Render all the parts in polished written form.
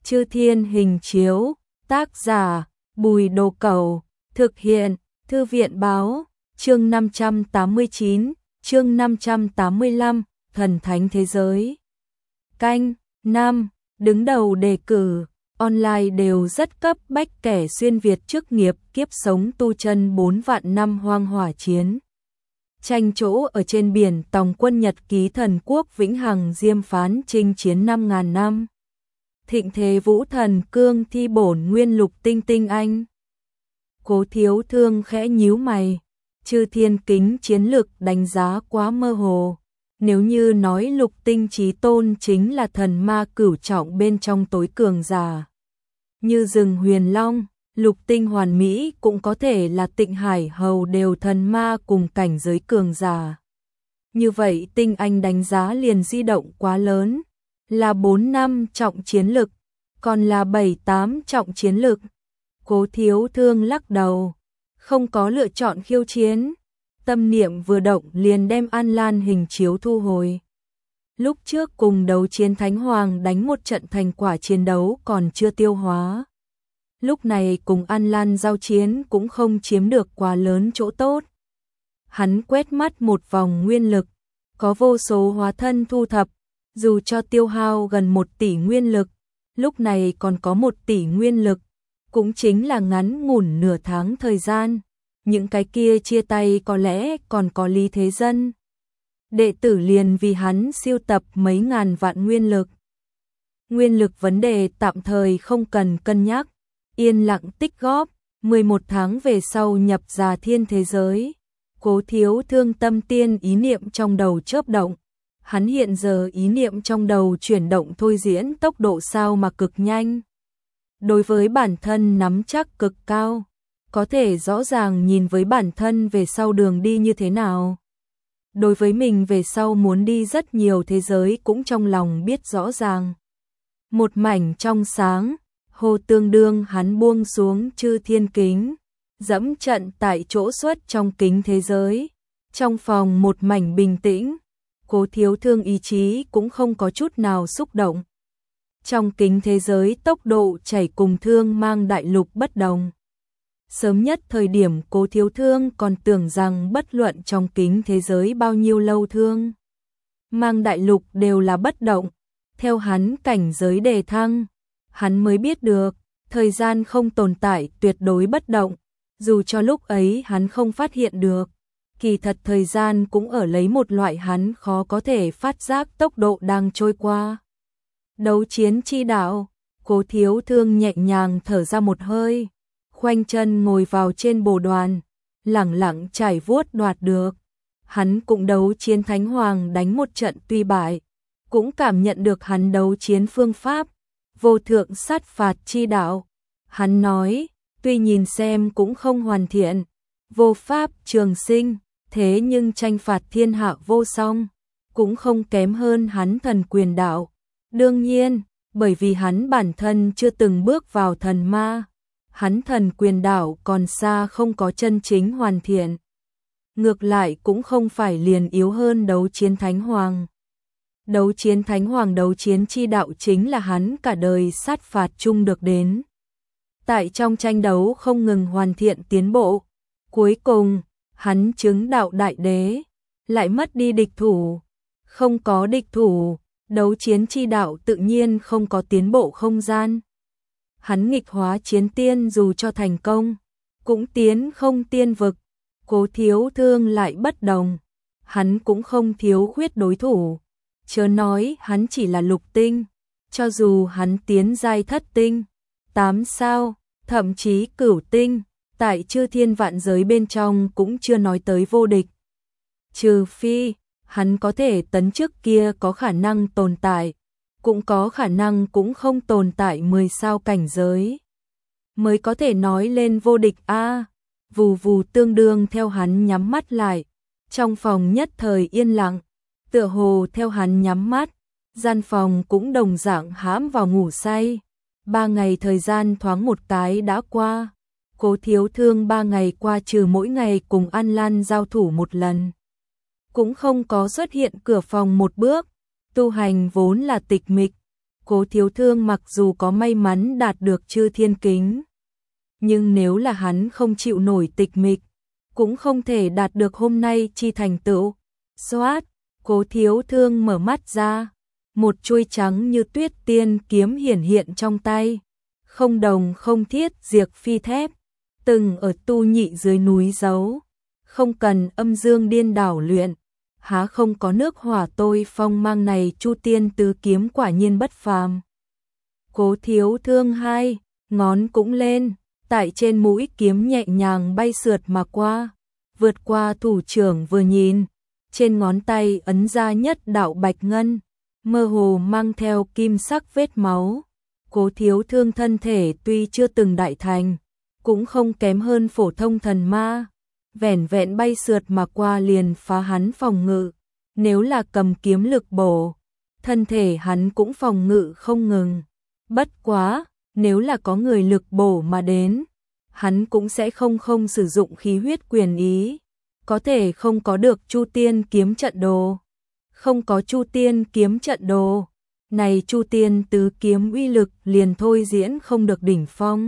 Chư Thiên Hình Chiếu, tác giả Bùi Đồ Cẩu, thực hiện Thư viện Báo, chương 589, chương 585, Thần Thánh Thế Giới. Canh, Nam, đứng đầu đề cử, online đều rất cấp bách kẻ xuyên Việt chức nghiệp kiếp sống tu chân 4 vạn năm hoang hỏa chiến. Tranh chỗ ở trên biển tòng quân Nhật ký thần quốc vĩnh hằng diêm phán chinh chiến 5.000 năm. Thịnh thế vũ thần cương thi bổn nguyên lục tinh tinh anh. Cố Thiếu Thương khẽ nhíu mày, Chư Thiên Kính chiến lực đánh giá quá mơ hồ. Nếu như nói lục tinh chí tôn chính là thần ma cửu trọng bên trong tối cường giả, như rừng huyền long, lục tinh hoàn mỹ cũng có thể là Tịnh Hải Hầu đều thần ma cùng cảnh giới cường giả. Như vậy tinh anh đánh giá liền di động quá lớn, là 4-5 trọng chiến lực, còn là 7-8 trọng chiến lực. Cố Thiếu Thương lắc đầu, không có lựa chọn khiêu chiến. Tâm niệm vừa động liền đem An Lan hình chiếu thu hồi. Lúc trước cùng đấu chiến Thánh Hoàng đánh một trận thành quả chiến đấu còn chưa tiêu hóa. Lúc này cùng An Lan giao chiến cũng không chiếm được quá lớn chỗ tốt. Hắn quét mắt một vòng nguyên lực, có vô số hóa thân thu thập, dù cho tiêu hao gần 1 tỷ nguyên lực, lúc này còn có 1 tỷ nguyên lực, cũng chính là ngắn ngủn nửa tháng thời gian. Những cái kia chia tay có lẽ còn có Lý Thế Dân. Đệ tử liền vì hắn siêu tập mấy ngàn vạn nguyên lực. Nguyên lực vấn đề tạm thời không cần cân nhắc, yên lặng tích góp, 11 tháng về sau nhập Già Thiên thế giới. Cố Thiếu Thương tâm tiên ý niệm trong đầu chớp động. Hắn hiện giờ ý niệm trong đầu chuyển động thôi diễn tốc độ sao mà cực nhanh. Đối với bản thân nắm chắc cực cao, có thể rõ ràng nhìn với bản thân về sau đường đi như thế nào. Đối với mình về sau muốn đi rất nhiều thế giới cũng trong lòng biết rõ ràng. Một mảnh trong sáng, hồ tương đương hắn buông xuống Chư Thiên Kính, dẫm trận tại chỗ xuất trong kính thế giới. Trong phòng một mảnh bình tĩnh, Cố Thiếu Thương ý chí cũng không có chút nào xúc động. Trong kính thế giới tốc độ chảy cùng Thương Mang đại lục bất đồng. Sớm nhất thời điểm Cố Thiếu Thương còn tưởng rằng bất luận trong kính thế giới bao nhiêu lâu Thương Mang đại lục đều là bất động. Theo hắn cảnh giới đề thăng, hắn mới biết được, thời gian không tồn tại tuyệt đối bất động. Dù cho lúc ấy hắn không phát hiện được, kỳ thật thời gian cũng ở lấy một loại hắn khó có thể phát giác tốc độ đang trôi qua. Đấu chiến chi đạo, Cố Thiếu Thương nhẹ nhàng thở ra một hơi, khoanh chân ngồi vào trên bồ đoàn, lẳng lặng trải vuốt đoạt được. Hắn cũng đấu chiến Thánh Hoàng đánh một trận tuy bại, cũng cảm nhận được hắn đấu chiến phương pháp, vô thượng sát phạt chi đạo. Hắn nói, tuy nhìn xem cũng không hoàn thiện, vô pháp trường sinh, thế nhưng tranh phạt thiên hạ vô song, cũng không kém hơn hắn thần quyền đạo. Đương nhiên, bởi vì hắn bản thân chưa từng bước vào thần ma, hắn thần quyền đạo còn xa không có chân chính hoàn thiện. Ngược lại cũng không phải liền yếu hơn đấu chiến Thánh Hoàng. Đấu chiến Thánh Hoàng đấu chiến chi đạo chính là hắn cả đời sát phạt chung được đến. Tại trong tranh đấu không ngừng hoàn thiện tiến bộ. Cuối cùng, hắn chứng đạo đại đế, lại mất đi địch thủ. Không có địch thủ, đấu chiến chi đạo tự nhiên không có tiến bộ không gian. Hắn nghịch hóa chiến tiên dù cho thành công, cũng tiến không tiên vực. Cố Thiếu Thương lại bất đồng, hắn cũng không thiếu khuyết đối thủ. Chớ nói hắn chỉ là lục tinh, cho dù hắn tiến giai thất tinh, 8 sao, thậm chí cửu tinh, tại Chư Thiên vạn giới bên trong cũng chưa nói tới vô địch. Trừ phi, hắn có thể tấn trước kia có khả năng tồn tại, cũng có khả năng cũng không tồn tại 10 sao cảnh giới, mới có thể nói lên vô địch a. Vù vù tương đương theo hắn nhắm mắt lại, trong phòng nhất thời yên lặng, tựa hồ theo hắn nhắm mắt, gian phòng cũng đồng dạng hãm vào ngủ say. 3 ngày thời gian thoáng một cái đã qua. Cố Thiếu Thương 3 ngày qua trừ mỗi ngày cùng An Lan giao thủ một lần, cũng không có xuất hiện cửa phòng một bước. Tu hành vốn là tịch mịch, Cố Thiếu Thương mặc dù có may mắn đạt được chư thiên kính, nhưng nếu là hắn không chịu nổi tịch mịch, cũng không thể đạt được hôm nay chi thành tựu. Xoát, Cố Thiếu Thương mở mắt ra, một chuôi trắng như tuyết tiên kiếm hiển hiện trong tay, không đồng không thiết diệt phi thép, từng ở tu nhị dưới núi giấu, không cần âm dương điên đảo luyện, há không có nước hỏa tôi phong mang này. Chu Tiên tứ kiếm quả nhiên bất phàm. Cố Thiếu Thương hai ngón cũng lên, tại trên mũi kiếm nhẹ nhàng bay sượt mà qua, vượt qua thủ trưởng vừa nhìn, trên ngón tay ấn ra nhất đạo bạch ngân, mơ hồ mang theo kim sắc vết máu. Cố Thiếu Thương thân thể tuy chưa từng đại thành, cũng không kém hơn phổ thông thần ma, vẻn vẹn bay sượt mà qua liền phá hắn phòng ngự. Nếu là cầm kiếm lực bổ, thân thể hắn cũng phòng ngự không ngừng. Bất quá, nếu là có người lực bổ mà đến, hắn cũng sẽ không sử dụng khí huyết quyền ý, có thể không có được Chu Tiên kiếm trận đồ. Không có Chu Tiên kiếm trận đồ, này Chu Tiên tứ kiếm uy lực liền thôi diễn không được đỉnh phong.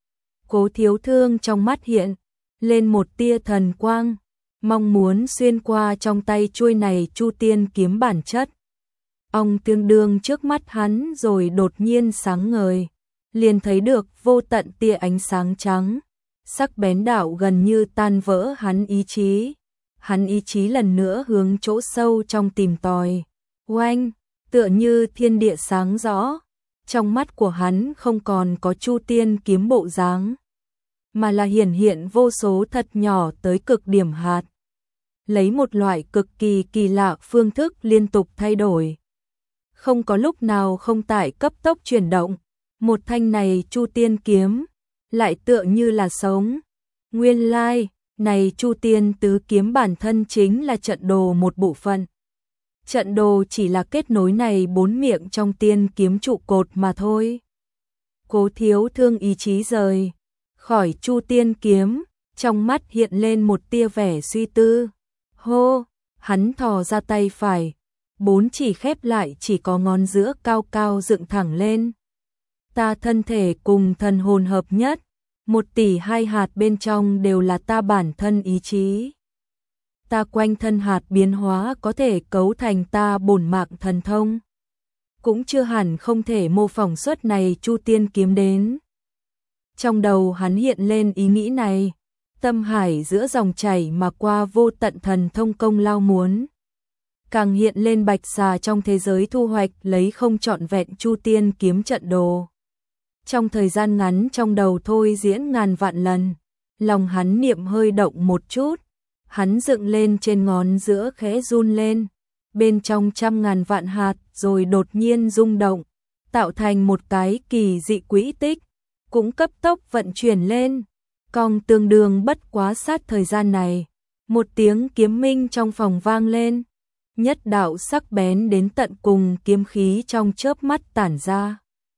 Cố Thiếu Thương trong mắt hiện lên một tia thần quang, mong muốn xuyên qua trong tay chuôi này Chu Tiên kiếm bản chất. Ông tương đương trước mắt hắn rồi đột nhiên sáng ngời, liền thấy được vô tận tia ánh sáng trắng, sắc bén đạo gần như tan vỡ hắn ý chí. Hắn ý chí lần nữa hướng chỗ sâu trong tìm tòi. Oanh, tựa như thiên địa sáng rõ, trong mắt của hắn không còn có Chu Tiên kiếm bộ dáng, mà là hiển hiện vô số thật nhỏ tới cực điểm hạt, lấy một loại cực kỳ kỳ lạ phương thức liên tục thay đổi, không có lúc nào không tại cấp tốc chuyển động. Một thanh này Chu Tiên kiếm lại tựa như là sống. Nguyên lai, này Chu Tiên tứ kiếm bản thân chính là trận đồ một bộ phận. Trận đồ chỉ là kết nối này bốn miệng trong tiên kiếm trụ cột mà thôi. Cố Thiếu Thương ý chí rời khỏi Chu Tiên kiếm, trong mắt hiện lên một tia vẻ suy tư. Hô, hắn thò ra tay phải, bốn chỉ khép lại chỉ có ngón giữa cao cao dựng thẳng lên. Ta thân thể cùng thần hồn hợp nhất, 1.200.000 hạt bên trong đều là ta bản thân ý chí. Ta quanh thân hạt biến hóa có thể cấu thành ta bổn mạng thần thông, cũng chưa hẳn không thể mô phỏng xuất này Chu Tiên kiếm đến. Trong đầu hắn hiện lên ý nghĩ này, tâm hải giữa dòng chảy mà qua vô tận thần thông công lao muốn. Càng hiện lên bạch xà trong thế giới thu hoạch lấy không trọn vẹn Chu Tiên kiếm trận đồ. Trong thời gian ngắn trong đầu thôi diễn ngàn vạn lần, lòng hắn niệm hơi động một chút, hắn dựng lên trên ngón giữa khẽ run lên, bên trong 100.000 vạn hạt rồi đột nhiên rung động, tạo thành một cái kỳ dị quỹ tích, cũng cấp tốc vận chuyển lên, cong tương đương bất quá sát thời gian này. Một tiếng kiếm minh trong phòng vang lên, nhất đạo sắc bén đến tận cùng kiếm khí trong chớp mắt tản ra,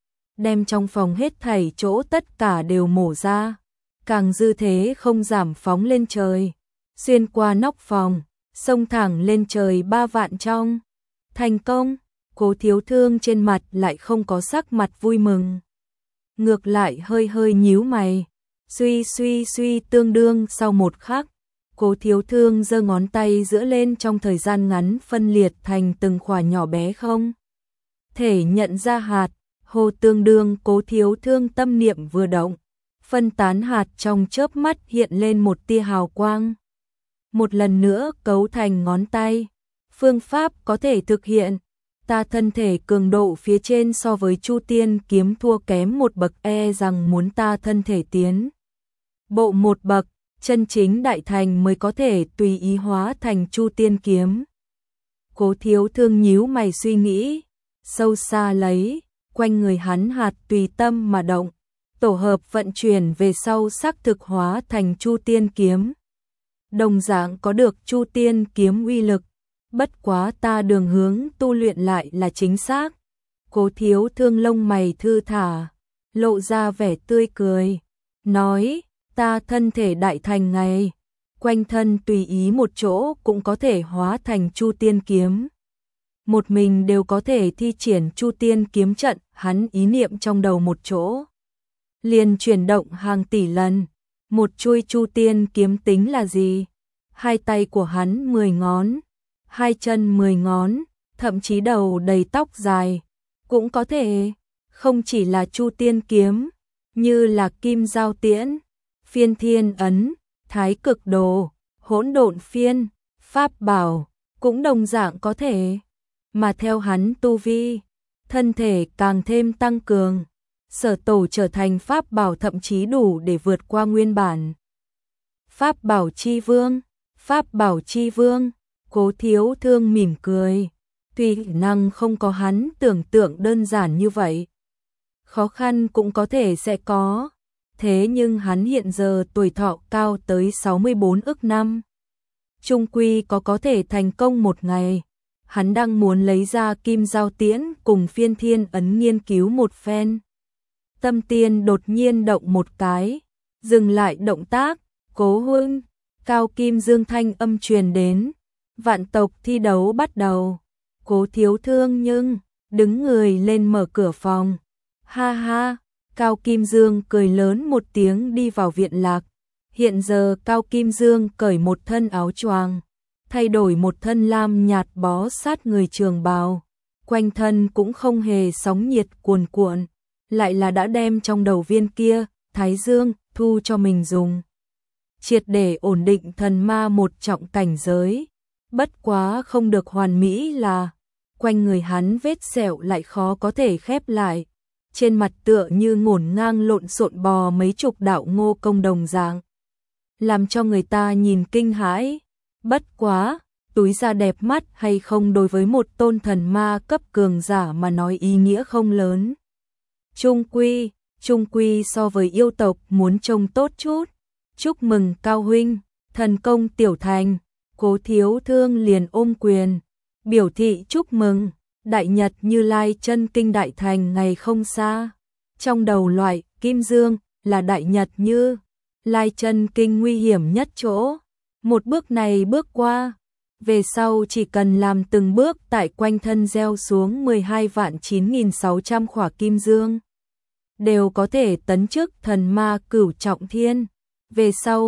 đem trong phòng hết thảy chỗ tất cả đều mổ ra, càng dư thế không giảm phóng lên trời, xuyên qua nóc phòng, xông thẳng lên trời 3 vạn trong. Thành công. Cố Thiếu Thương trên mặt lại không có sắc mặt vui mừng, ngược lại hơi hơi nhíu mày. Suy tương đương sau một khắc, Cố Thiếu Thương giơ ngón tay giữa lên, trong thời gian ngắn phân liệt thành từng khỏa nhỏ bé không thể nhận ra hạt. Hồ tương đương Cố Thiếu Thương tâm niệm vừa động, phân tán hạt trong chớp mắt hiện lên một tia hào quang. Một lần nữa cấu thành ngón tay. Phương pháp có thể thực hiện. Ta thân thể cường độ phía trên so với Chu Tiên kiếm thua kém một bậc, rằng muốn ta thân thể tiến bộ một bậc, chân chính đại thành mới có thể tùy ý hóa thành Chu Tiên kiếm. Cố Thiếu Thương nhíu mày suy nghĩ, sâu xa lấy, quanh người hắn hạt tùy tâm mà động, tổ hợp vận chuyển về sau xác thực hóa thành Chu Tiên kiếm. Đồng dạng có được Chu Tiên kiếm uy lực, bất quá ta đường hướng tu luyện lại là chính xác. Cố Thiếu Thương lông mày thư thả, lộ ra vẻ tươi cười, nói, ta thân thể đại thành ngày, quanh thân tùy ý một chỗ cũng có thể hóa thành Chu Tiên kiếm. một mình đều có thể thi triển Chu Tiên kiếm trận, hắn ý niệm trong đầu một chỗ liền chuyển động hàng tỷ lần. Một chuôi Chu Tiên kiếm tính là gì? Hai tay của hắn 10 ngón, hai chân 10 ngón, thậm chí đầu đầy tóc dài, cũng có thể. Không chỉ là Chu Tiên kiếm, như là Kim Giao Tiễn, Phiên Thiên Ấn, Thái Cực Đồ, Hỗn Độn Phiên, Pháp Bảo, cũng đồng dạng có thể. Mà theo hắn tu vi, thân thể càng thêm tăng cường, Sở Tổ trở thành Pháp Bảo thậm chí đủ để vượt qua nguyên bản. Pháp Bảo Chi Vương, Pháp Bảo Chi Vương, Cố Thiếu Thương mỉm cười. Tuy năng không có hắn tưởng tượng đơn giản như vậy, khó khăn cũng có thể sẽ có, thế nhưng hắn hiện giờ tuổi thọ cao tới 64 ức năm. Trung quy có thể thành công một ngày. Hắn đang muốn lấy ra Kim Giao Tiễn cùng Phiên Thiên Ấn nghiên cứu một phen. Tâm Tiên đột nhiên động một cái, dừng lại động tác. Cố huynh, Cao Kim Dương thanh âm truyền đến. Vạn tộc thi đấu bắt đầu. Cố Thiếu Thương nhưng đứng người lên mở cửa phòng. Ha ha, Cao Kim Dương cười lớn một tiếng đi vào viện lạc. Hiện giờ Cao Kim Dương cởi một thân áo choàng, thay đổi một thân lam nhạt bó sát người trường bào, quanh thân cũng không hề sóng nhiệt cuồn cuộn, lại là đã đem trong đầu viên kia, Thái Dương, thu cho mình dùng. Triệt để ổn định thần ma một trọng cảnh giới, bất quá không được hoàn mỹ là, quanh người hắn vết sẹo lại khó có thể khép lại, trên mặt tựa như ngổn ngang lộn xộn bò mấy chục đạo ngô công đồng dạng, làm cho người ta nhìn kinh hãi. Bất quá, túi da đẹp mắt hay không đối với một tôn thần ma cấp cường giả mà nói ý nghĩa không lớn. Trung quy so với yêu tộc muốn trông tốt chút. Chúc mừng Cao huynh, thần công tiểu thành. Cố Thiếu Thương liền ôm quyền, biểu thị chúc mừng. Đại Nhật Như Lai chân kinh đại thành ngày không xa. Trong đầu loại Kim Dương là Đại Nhật Như Lai chân kinh nguy hiểm nhất chỗ. Một bước này bước qua, về sau chỉ cần làm từng bước tại quanh thân gieo xuống 12.9.600 khỏa kim dương, đều có thể tấn chức thần ma cửu trọng thiên. Về sau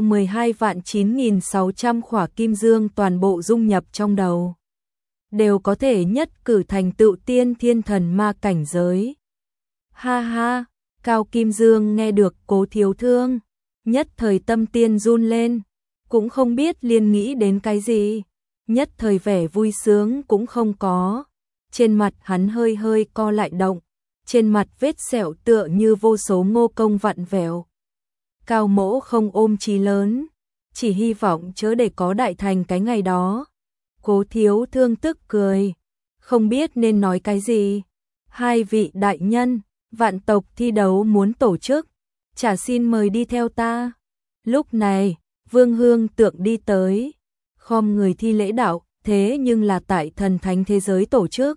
12.9.600 khỏa kim dương toàn bộ dung nhập trong đầu, đều có thể nhất cử thành tựu tiên thiên thần ma cảnh giới. Ha ha, Cao Kim Dương nghe được Cố Thiếu Thương, nhất thời tâm tiên run lên, cũng không biết liên nghĩ đến cái gì, nhất thời vẻ vui sướng cũng không có. Trên mặt hắn hơi hơi co lại động, trên mặt vết sẹo tựa như vô số ngô công vặn vẹo. Cao mỗ không ôm chí lớn, chỉ hy vọng chớ để có đại thành cái ngày đó. Cố Thiếu Thương tức cười, không biết nên nói cái gì. Hai vị đại nhân, vạn tộc thi đấu muốn tổ chức, chả xin mời đi theo ta. Lúc này, Vương Hương Tượng đi tới, khom người thi lễ đạo, thế nhưng là tại thần thánh thế giới tổ chức.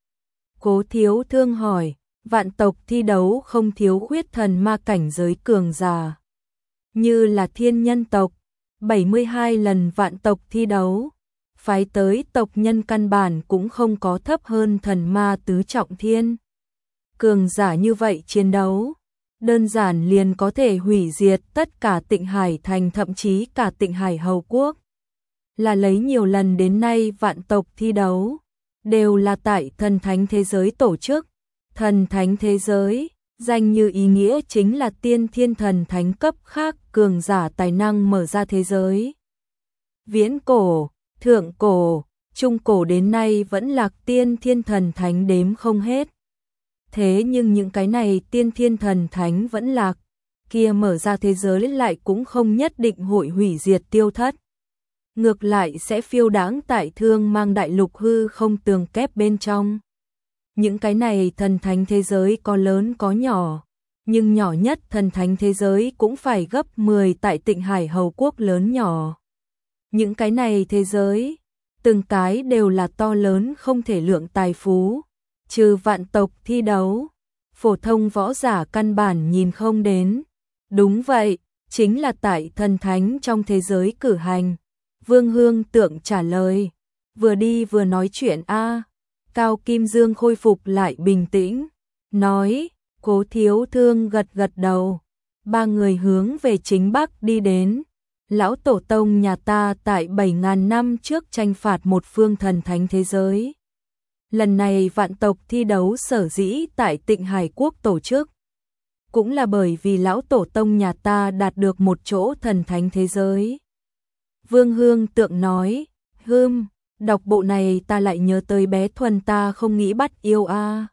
Cố Thiếu Thương hỏi, vạn tộc thi đấu không thiếu khuyết thần ma cảnh giới cường giả, như là thiên nhân tộc, 72 lần vạn tộc thi đấu, phái tới tộc nhân căn bản cũng không có thấp hơn thần ma tứ trọng thiên. Cường giả như vậy chiến đấu, đơn giản liền có thể hủy diệt tất cả Tịnh Hải thành, thậm chí cả Tịnh Hải Hầu Quốc. Là lấy nhiều lần đến nay vạn tộc thi đấu, đều là tại thần thánh thế giới tổ chức. Thần thánh thế giới, danh như ý nghĩa chính là tiên thiên thần thánh cấp khác cường giả tài năng mở ra thế giới. Viễn cổ, thượng cổ, trung cổ đến nay vẫn là tiên thiên thần thánh đếm không hết. Thế nhưng những cái này tiên thiên thần thánh vẫn lạc, kia mở ra thế giới lại cũng không nhất định hội hủy diệt tiêu thất. Ngược lại sẽ phiêu đãng tại thương mang đại lục hư không tường kép bên trong. Những cái này thần thánh thế giới có lớn có nhỏ, nhưng nhỏ nhất thần thánh thế giới cũng phải gấp 10 tại Tịnh Hải Hầu Quốc lớn nhỏ. Những cái này thế giới, từng cái đều là to lớn không thể lượng tài phú, trừ vạn tộc thi đấu, phổ thông võ giả căn bản nhìn không đến. Đúng vậy, chính là tại thần thánh trong thế giới cử hành. Vương Hương Tượng trả lời, vừa đi vừa nói chuyện a. Cao Kim Dương khôi phục lại bình tĩnh, nói, Cố Thiếu Thương gật gật đầu. Ba người hướng về chính bắc đi đến. Lão tổ tông nhà ta tại 7.000 năm trước tranh phạt một phương thần thánh thế giới. Lần này vạn tộc thi đấu sở dĩ tại Tịnh Hải Quốc tổ chức, cũng là bởi vì lão tổ tông nhà ta đạt được một chỗ thần thánh thế giới. Vương Hương Tượng nói, đọc bộ này ta lại nhớ tới bé Thuần ta không nghĩ bắt yêu a.